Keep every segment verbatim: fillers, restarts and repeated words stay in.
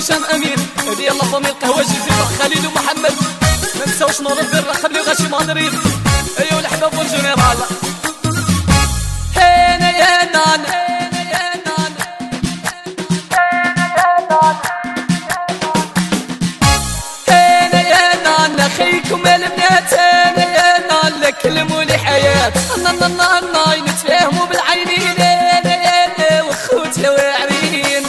هشام امين. هذه يلا فامي القهوه جزيره خليل ومحمد. ما نساوش نور الدره خلي غاشي مدريد. ايوا الحباب والجنرال. هنا يا نان هنا يا نان خيكم البنات. هنا يا نان لكلموا لي حياه. نا نا نا نا نتفاهموا بالعينين. هنا وخوتي واعرين.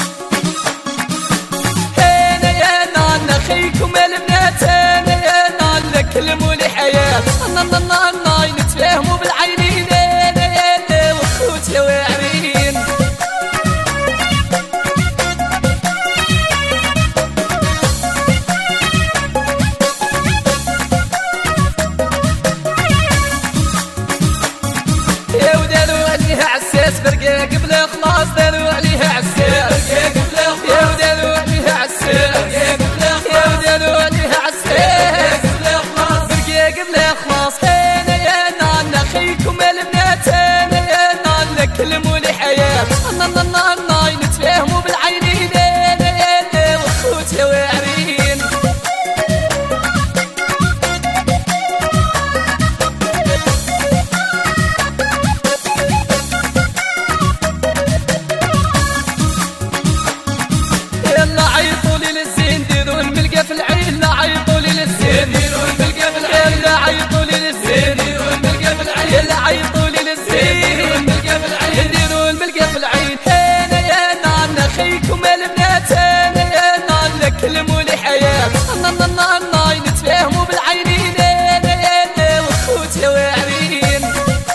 هنا يا نان خيكم البنات. هنا يا نان لكلموا لي حياه. نا نا نا نا نتفاهموا بالعينين. هنا وخوتي واعرين. عساس برقا قبل خلاص داروا عليها عساس. يا وداروا عليها عساس. يا وداروا عليها عساس. برقا قبل خلاص. هنا يا نان خيكم البنات. هنا يا نان لكلموا لي حياه. نا نا نا نا نتفاهموا بالعينين. هنا وخوتي واعرين. عيطوا لي للزين ديروا الملقى في العين. لا عيطوا لي للزين ديروا الملقى في العين. لا عيطوا لي للزين ديروا الملقى في العين. لا عيطوا لي للزين ديروا الملقى في العين. ديروا الملقى في العين. هنا يا نان خيكم البنات. هنا يا نان لكلموا لي حياه. نا نا نا نا نتفاهموا بالعينين. هنا وخوتي واعرين.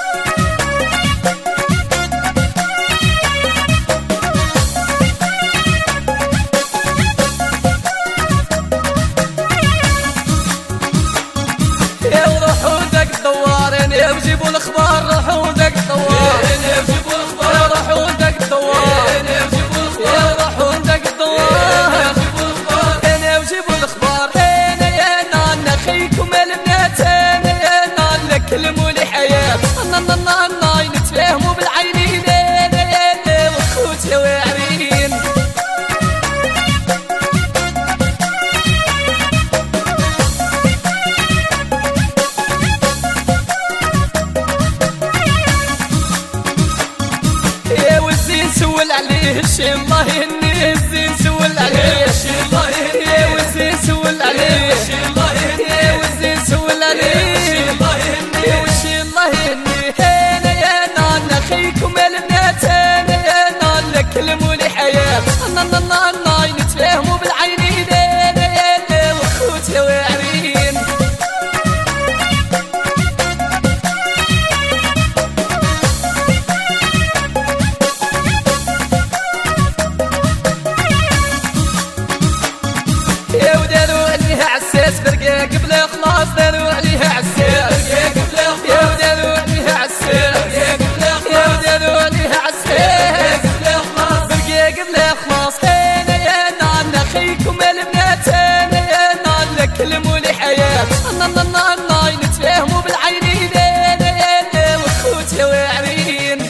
يا وجيبوا الاخبار روحوا ذاك الدوار. يا وجيبوا الاخبار روحوا ذاك الدوار. يا روحوا ذاك الدوار. انا وجيبوا الاخبار. هنا يا نان خيكم البنات. هنا يا نان لكلموا لي حياه. نا نا نا نا نتفاهموا بالعينين. هنا وخوتي واعرين. سول عليه الشي الله يهنيه. الزين سول عليه الشي الله يهنيه. والزين سول عليه الشي الله يهنيه. والزين سول عليه الشي الله يهنيه. والشي الله يهنيه. هنا يا نان خيكم البنات. هنا يا نان لكلموا لي حياه. نا نا نا نا نتفاهموا بالعينين. هنا وخوتي واعرين. يا وداروا عليها عساس برقا قبل خلاص داروا عليها عساس. يا وداروا عليها عساس. يا وداروا عليها عساس. برقا قبل خلاص. هنا يا نان خيكم البنات. هنا يا نان لكلموا لي حياه. نا نا نا نا نتفاهموا بالعينين. هنا وخوتي واعرين.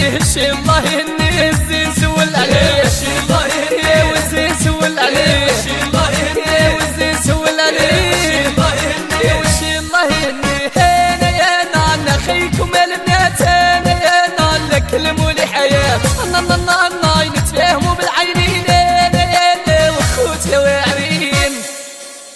عليه الشي الله يهنيه الزين سول عليه الشي الله يهنيه والزين سول عليه